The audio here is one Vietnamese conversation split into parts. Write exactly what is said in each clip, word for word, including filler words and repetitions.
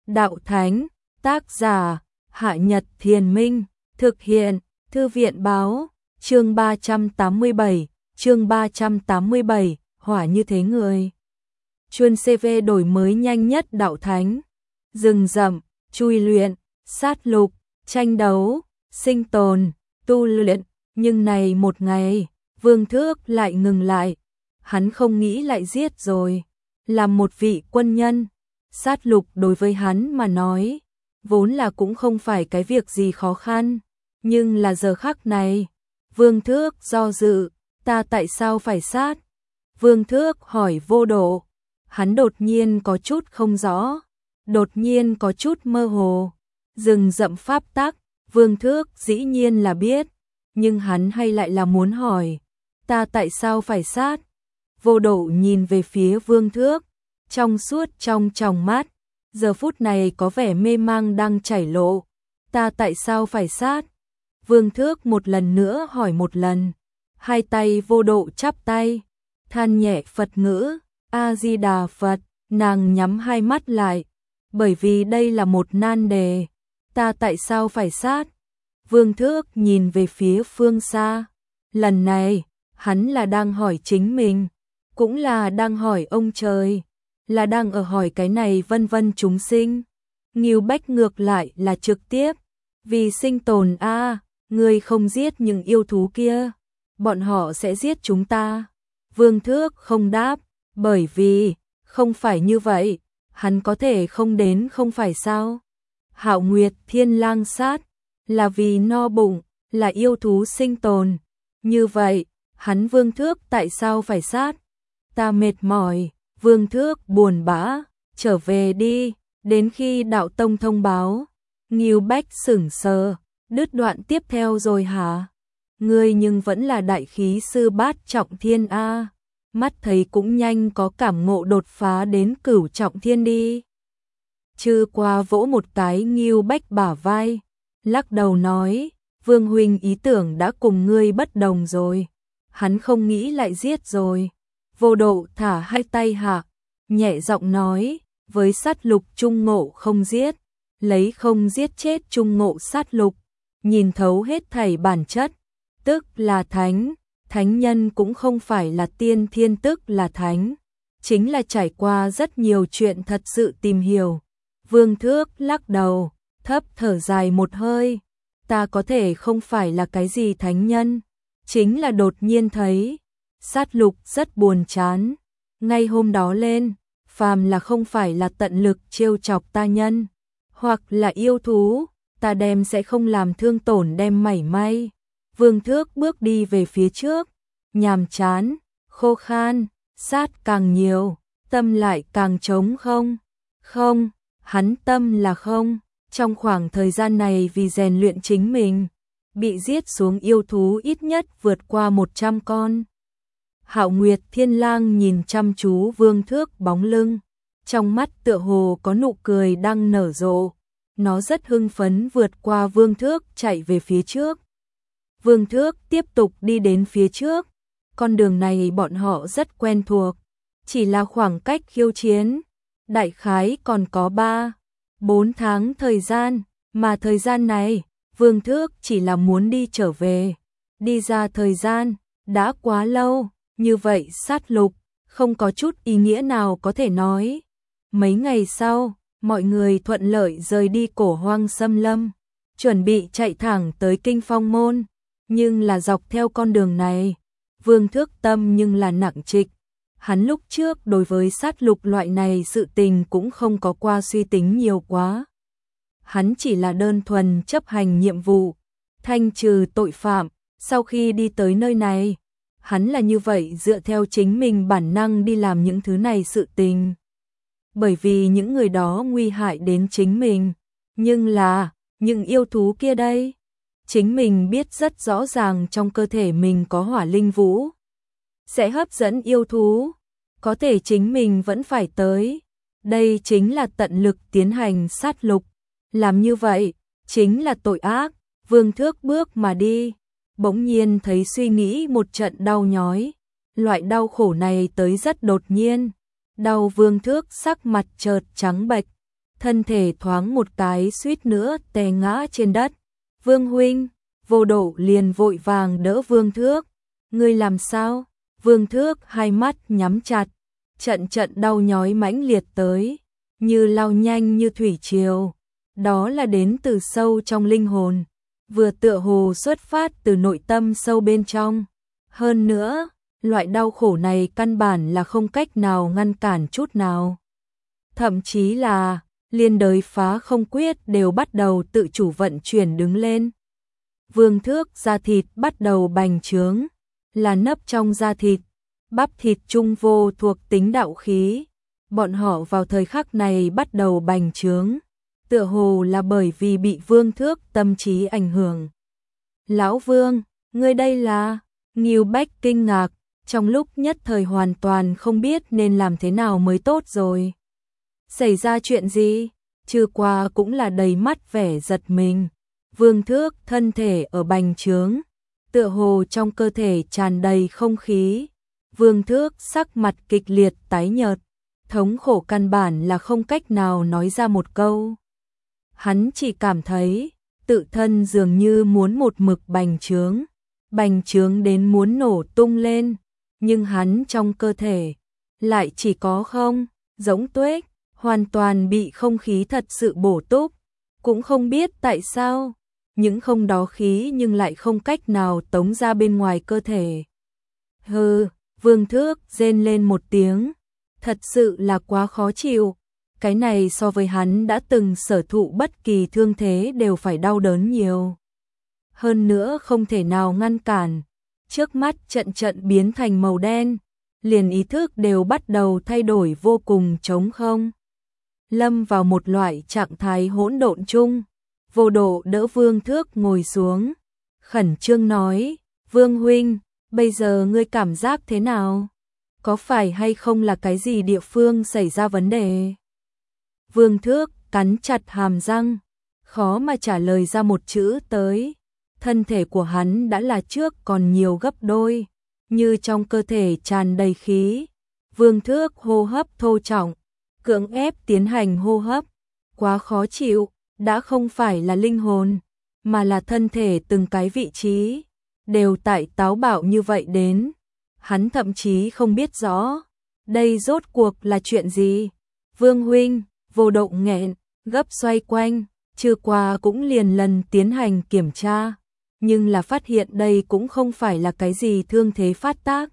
đạo thánh, tác giả, Hạ Nhật Thiền Minh, thực hiện, Thư viện báo, chương ba trăm tám mươi bảy, chương ba trăm tám mươi bảy, hỏa như thế người. Chuyên xê vê đổi mới nhanh nhất đạo thánh, rừng rậm, chui luyện, sát lục, tranh đấu, sinh tồn, tu luyện, nhưng này một ngày, Vương Thước lại ngừng lại. Hắn không nghĩ lại giết rồi. Làm một vị quân nhân, sát lục đối với hắn mà nói, vốn là cũng không phải cái việc gì khó khăn. Nhưng là giờ khắc này, Vương Thước do dự, ta tại sao phải sát? Vương Thước hỏi Vô Độ, hắn đột nhiên có chút không rõ, đột nhiên có chút mơ hồ. Rừng rậm pháp tắc, Vương Thước dĩ nhiên là biết, nhưng hắn hay lại là muốn hỏi, ta tại sao phải sát? Vô Độ nhìn về phía Vương Thước, trong suốt trong tròng mắt, giờ phút này có vẻ mê mang đang chảy lộ. Ta tại sao phải sát? Vương Thước một lần nữa hỏi một lần. Hai tay Vô Độ chắp tay, than nhẹ Phật ngữ, A-di-đà Phật, nàng nhắm hai mắt lại, bởi vì đây là một nan đề. Ta tại sao phải sát? Vương Thước nhìn về phía phương xa. Lần này, hắn là đang hỏi chính mình, cũng là đang hỏi ông trời, là đang ở hỏi cái này vân vân chúng sinh. Ngưu Bách ngược lại là trực tiếp, vì sinh tồn a, à, ngươi không giết những yêu thú kia, bọn họ sẽ giết chúng ta. Vương Thước không đáp, bởi vì, không phải như vậy, hắn có thể không đến không phải sao? Hạo Nguyệt Thiên Lang sát, là vì no bụng, là yêu thú sinh tồn. Như vậy, hắn Vương Thước tại sao phải sát? Ta mệt mỏi, Vương Thước buồn bã, trở về đi, đến khi đạo tông thông báo. Ngưu Bách sững sờ, đứt đoạn tiếp theo rồi hả? Ngươi nhưng vẫn là đại khí sư bát trọng thiên a, mắt thấy cũng nhanh có cảm ngộ đột phá đến cửu trọng thiên đi. Chư qua vỗ một cái Ngưu Bách bả vai, lắc đầu nói, Vương huynh ý tưởng đã cùng ngươi bất đồng rồi, hắn không nghĩ lại giết rồi. Vô Độ thả hai tay hạ, nhẹ giọng nói, với sát lục trung ngộ không giết, lấy không giết chết trung ngộ sát lục, nhìn thấu hết thảy bản chất, tức là thánh. Thánh nhân cũng không phải là tiên thiên tức là thánh, chính là trải qua rất nhiều chuyện thật sự tìm hiểu. Vương Thước lắc đầu, thấp thở dài một hơi, ta có thể không phải là cái gì thánh nhân, chính là đột nhiên thấy sát lục rất buồn chán. Ngay hôm đó lên, phàm là không phải là tận lực trêu chọc ta nhân, hoặc là yêu thú, ta đem sẽ không làm thương tổn đem mảy may. Vương Thước bước đi về phía trước, nhàm chán, khô khan, sát càng nhiều, tâm lại càng trống không. Không, hắn tâm là không. Trong khoảng thời gian này vì rèn luyện chính mình, bị giết xuống yêu thú ít nhất vượt qua một trăm con. Hạo Nguyệt Thiên Lang nhìn chăm chú Vương Thước bóng lưng, trong mắt tựa hồ có nụ cười đang nở rộ. Nó rất hưng phấn vượt qua Vương Thước chạy về phía trước. Vương Thước tiếp tục đi đến phía trước. Con đường này bọn họ rất quen thuộc, chỉ là khoảng cách khiêu chiến, đại khái còn có ba, bốn tháng thời gian, mà thời gian này, Vương Thước chỉ là muốn đi trở về. Đi ra thời gian, đã quá lâu, như vậy sát lục, không có chút ý nghĩa nào có thể nói. Mấy ngày sau, mọi người thuận lợi rời đi cổ hoang xâm lâm, chuẩn bị chạy thẳng tới Kinh Phong Môn, nhưng là dọc theo con đường này, Vương Thước tâm nhưng là nặng trịch. Hắn lúc trước đối với sát lục loại này sự tình cũng không có qua suy tính nhiều quá. Hắn chỉ là đơn thuần chấp hành nhiệm vụ, thanh trừ tội phạm. Sau khi đi tới nơi này, hắn là như vậy dựa theo chính mình bản năng đi làm những thứ này sự tình. Bởi vì những người đó nguy hại đến chính mình, nhưng là, những yêu thú kia đây, chính mình biết rất rõ ràng trong cơ thể mình có hỏa linh vũ, sẽ hấp dẫn yêu thú, có thể chính mình vẫn phải tới. Đây chính là tận lực tiến hành sát lục, làm như vậy, chính là tội ác. Vương Thước bước mà đi, bỗng nhiên thấy suy nghĩ một trận đau nhói, loại đau khổ này tới rất đột nhiên, đau Vương Thước sắc mặt chợt trắng bệch, thân thể thoáng một cái suýt nữa té ngã trên đất. Vương huynh, Vô Độ liền vội vàng đỡ Vương Thước. Ngươi làm sao? Vương Thước hai mắt nhắm chặt, trận trận đau nhói mãnh liệt tới, như lao nhanh như thủy triều. Đó là đến từ sâu trong linh hồn, vừa tựa hồ xuất phát từ nội tâm sâu bên trong. Hơn nữa, loại đau khổ này căn bản là không cách nào ngăn cản chút nào. Thậm chí là, liên đới phá không quyết đều bắt đầu tự chủ vận chuyển đứng lên. Vương Thước da thịt bắt đầu bành trướng, là nấp trong da thịt, bắp thịt trung vô thuộc tính đạo khí. Bọn họ vào thời khắc này bắt đầu bành trướng, tựa hồ là bởi vì bị Vương Thước tâm trí ảnh hưởng. Lão Vương, ngươi đây là... Ngưu Bách kinh ngạc, trong lúc nhất thời hoàn toàn không biết nên làm thế nào mới tốt rồi. Xảy ra chuyện gì? Trừ qua cũng là đầy mắt vẻ giật mình. Vương Thước thân thể ở bành trướng, tựa hồ trong cơ thể tràn đầy không khí. Vương Thước sắc mặt kịch liệt tái nhợt, thống khổ căn bản là không cách nào nói ra một câu. Hắn chỉ cảm thấy tự thân dường như muốn một mực bành trướng, bành trướng đến muốn nổ tung lên, nhưng hắn trong cơ thể lại chỉ có không, giống tuếch, hoàn toàn bị không khí thật sự bổ túc, cũng không biết tại sao, những không đó khí nhưng lại không cách nào tống ra bên ngoài cơ thể. Hừ, Vương Thước rên lên một tiếng, thật sự là quá khó chịu, cái này so với hắn đã từng sở thụ bất kỳ thương thế đều phải đau đớn nhiều. Hơn nữa không thể nào ngăn cản, trước mắt trận trận biến thành màu đen, liền ý thức đều bắt đầu thay đổi vô cùng trống không. Lâm vào một loại trạng thái hỗn độn chung. Vô Độ đỡ Vương Thước ngồi xuống, khẩn trương nói, Vương huynh, bây giờ ngươi cảm giác thế nào? Có phải hay không là cái gì địa phương xảy ra vấn đề? Vương Thước cắn chặt hàm răng, khó mà trả lời ra một chữ tới. Thân thể của hắn đã là trước còn nhiều gấp đôi, như trong cơ thể tràn đầy khí. Vương Thước hô hấp thô trọng, cưỡng ép tiến hành hô hấp, quá khó chịu, đã không phải là linh hồn, mà là thân thể từng cái vị trí, đều tại táo bạo như vậy đến. Hắn thậm chí không biết rõ, đây rốt cuộc là chuyện gì. Vương huynh, Vô Độ nghẹn, gấp xoay quanh, trừ qua cũng liền lần tiến hành kiểm tra, nhưng là phát hiện đây cũng không phải là cái gì thương thế phát tác,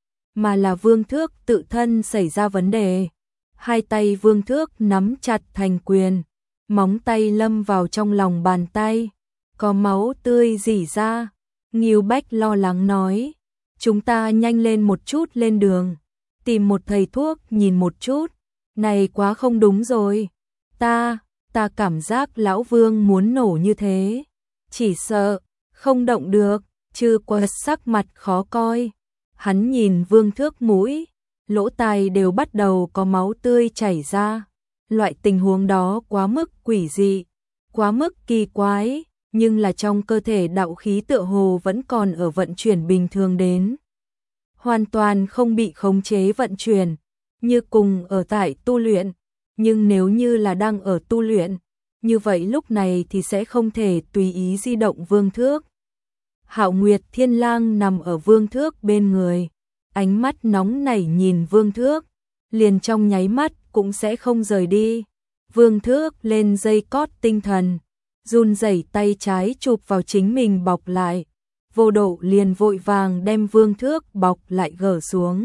mà là Vương Thước tự thân xảy ra vấn đề. Hai tay Vương Thước nắm chặt thành quyền, móng tay lâm vào trong lòng bàn tay, có máu tươi rỉ ra. Ngưu Bách lo lắng nói, chúng ta nhanh lên một chút lên đường, tìm một thầy thuốc nhìn một chút, này quá không đúng rồi, ta, ta cảm giác lão Vương muốn nổ như thế, chỉ sợ, không động được. Trừ qua sắc mặt khó coi, hắn nhìn Vương Thước mũi, lỗ tai đều bắt đầu có máu tươi chảy ra. Loại tình huống đó quá mức quỷ dị, quá mức kỳ quái, nhưng là trong cơ thể đạo khí tựa hồ vẫn còn ở vận chuyển bình thường đến. Hoàn toàn không bị khống chế vận chuyển, như cùng ở tại tu luyện, nhưng nếu như là đang ở tu luyện, như vậy lúc này thì sẽ không thể tùy ý di động Vương Thước. Hạo Nguyệt Thiên Lang nằm ở Vương Thước bên người, ánh mắt nóng nảy nhìn Vương Thước, liền trong nháy mắt cũng sẽ không rời đi. Vương Thước lên dây cót tinh thần, run rẩy tay trái chụp vào chính mình bọc lại. Vô Độ liền vội vàng đem Vương Thước bọc lại gỡ xuống.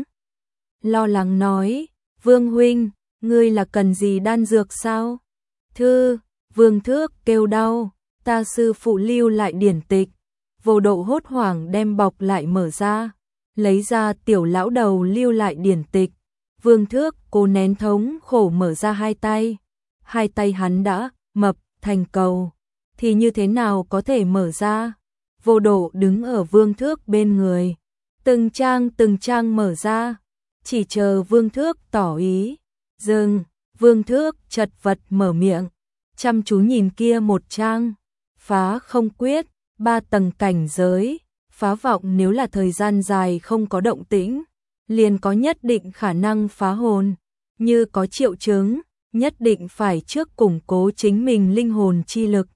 Lo lắng nói, Vương huynh, ngươi là cần gì đan dược sao? Thư, Vương Thước kêu đau, ta sư phụ lưu lại điển tịch. Vô Độ hốt hoảng đem bọc lại mở ra, lấy ra tiểu lão đầu lưu lại điển tịch. Vương Thước cố nén thống khổ mở ra hai tay, hai tay hắn đã mập thành cầu, thì như thế nào có thể mở ra? Vô Độ đứng ở Vương Thước bên người, từng trang từng trang mở ra, chỉ chờ Vương Thước tỏ ý. Dừng, Vương Thước chật vật mở miệng, chăm chú nhìn kia một trang, phá không quyết, ba tầng cảnh giới, phá vọng nếu là thời gian dài không có động tĩnh, liền có nhất định khả năng phá hồn, như có triệu chứng, nhất định phải trước củng cố chính mình linh hồn chi lực.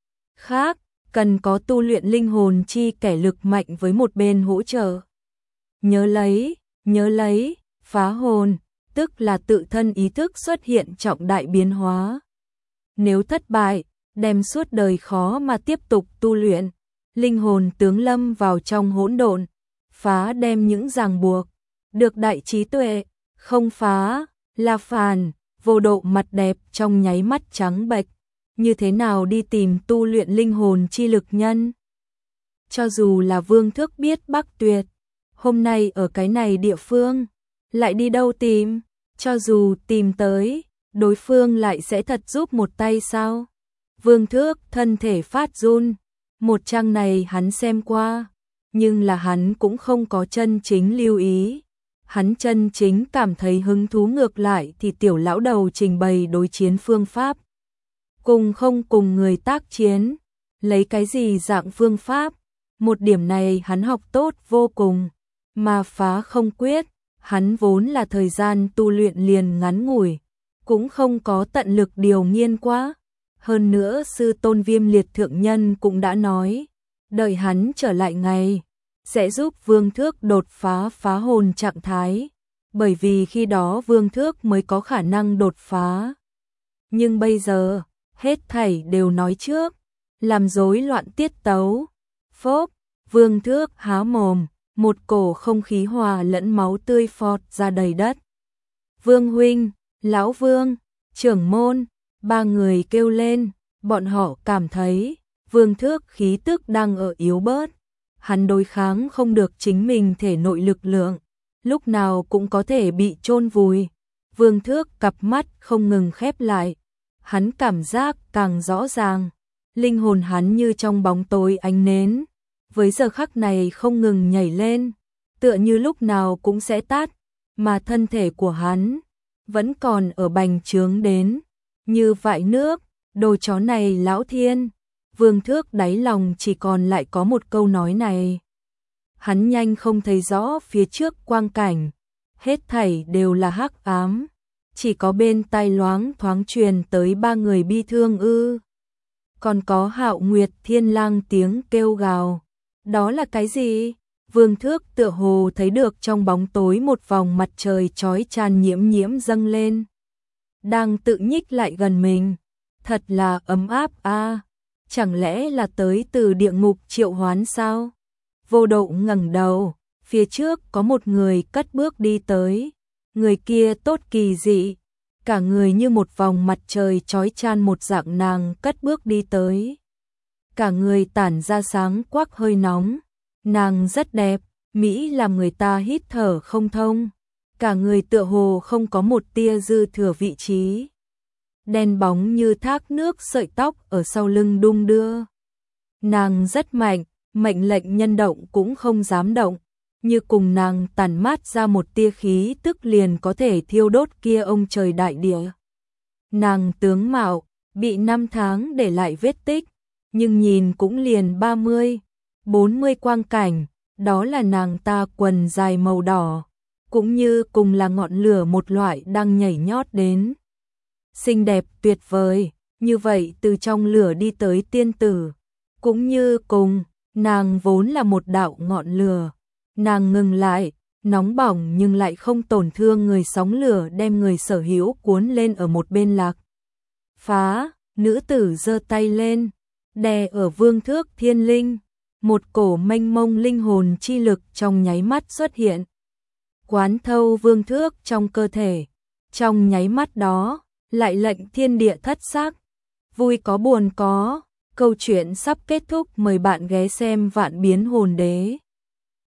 Khác, cần có tu luyện linh hồn chi kẻ lực mạnh với một bên hỗ trợ. Nhớ lấy, nhớ lấy, phá hồn, tức là tự thân ý thức xuất hiện trọng đại biến hóa. Nếu thất bại, đem suốt đời khó mà tiếp tục tu luyện, linh hồn tướng lâm vào trong hỗn độn, phá đem những ràng buộc, được đại trí tuệ, không phá, là phàn, vô độ mặt đẹp trong nháy mắt trắng bệch, như thế nào đi tìm tu luyện linh hồn chi lực nhân? Cho dù là Vương Thước biết Bắc Tuyệt, hôm nay ở cái này địa phương, lại đi đâu tìm, cho dù tìm tới, đối phương lại sẽ thật giúp một tay sao? Vương Thước thân thể phát run, một trang này hắn xem qua, nhưng là hắn cũng không có chân chính lưu ý. Hắn chân chính cảm thấy hứng thú ngược lại thì tiểu lão đầu trình bày đối chiến phương pháp. Cùng không cùng người tác chiến, lấy cái gì dạng phương pháp, một điểm này hắn học tốt vô cùng, mà phá không quyết, hắn vốn là thời gian tu luyện liền ngắn ngủi, cũng không có tận lực điều nghiên quá. Hơn nữa sư tôn Viêm Liệt thượng nhân cũng đã nói, đợi hắn trở lại ngày, sẽ giúp Vương Thước đột phá phá hồn trạng thái, bởi vì khi đó Vương Thước mới có khả năng đột phá. Nhưng bây giờ, hết thảy đều nói trước, làm rối loạn tiết tấu. Phốp, Vương Thước há mồm, một cổ không khí hòa lẫn máu tươi phọt ra đầy đất. Vương huynh, lão Vương, trưởng môn, ba người kêu lên, bọn họ cảm thấy Vương Thước khí tức đang ở yếu bớt. Hắn đối kháng không được chính mình thể nội lực lượng, lúc nào cũng có thể bị chôn vùi. Vương Thước cặp mắt không ngừng khép lại, hắn cảm giác càng rõ ràng, linh hồn hắn như trong bóng tối ánh nến, với giờ khắc này không ngừng nhảy lên, tựa như lúc nào cũng sẽ tắt, mà thân thể của hắn vẫn còn ở bành trướng đến, như vại nước, đồ chó này lão thiên. Vương Thước đáy lòng chỉ còn lại có một câu nói này. Hắn nhanh không thấy rõ phía trước quang cảnh, hết thảy đều là hắc ám, chỉ có bên tai loáng thoáng truyền tới ba người bi thương ư. Còn có Hạo Nguyệt Thiên Lang tiếng kêu gào. Đó là cái gì? Vương Thước tựa hồ thấy được trong bóng tối một vòng mặt trời chói chang nhiễm nhiễm dâng lên, đang tự nhích lại gần mình. Thật là ấm áp a. À. Chẳng lẽ là tới từ địa ngục triệu hoán sao? Vô Độ ngẩng đầu, phía trước có một người cất bước đi tới. Người kia tốt kỳ dị, cả người như một vòng mặt trời chói chang một dạng nàng cất bước đi tới. Cả người tản ra sáng quắc hơi nóng, nàng rất đẹp, mỹ làm người ta hít thở không thông. Cả người tựa hồ không có một tia dư thừa vị trí. Đen bóng như thác nước, sợi tóc ở sau lưng đung đưa. Nàng rất mạnh, mệnh lệnh nhân động cũng không dám động, như cùng nàng tản mát ra một tia khí tức liền có thể thiêu đốt kia ông trời đại địa. Nàng tướng mạo, bị năm tháng để lại vết tích, nhưng nhìn cũng liền ba mươi, bốn mươi quang cảnh, đó là nàng ta quần dài màu đỏ, cũng như cùng là ngọn lửa một loại đang nhảy nhót đến. Xinh đẹp tuyệt vời, như vậy từ trong lửa đi tới tiên tử, cũng như cùng, nàng vốn là một đạo ngọn lửa, nàng ngừng lại, nóng bỏng nhưng lại không tổn thương người, sóng lửa đem người sở hữu cuốn lên ở một bên lạc. Phá, nữ tử giơ tay lên, đè ở Vương Thước thiên linh, một cổ mênh mông linh hồn chi lực trong nháy mắt xuất hiện, quán thâu Vương Thước trong cơ thể, trong nháy mắt đó lại lệnh thiên địa thất sắc. Vui có buồn có, câu chuyện sắp kết thúc, mời bạn ghé xem Vạn Biến Hồn Đế.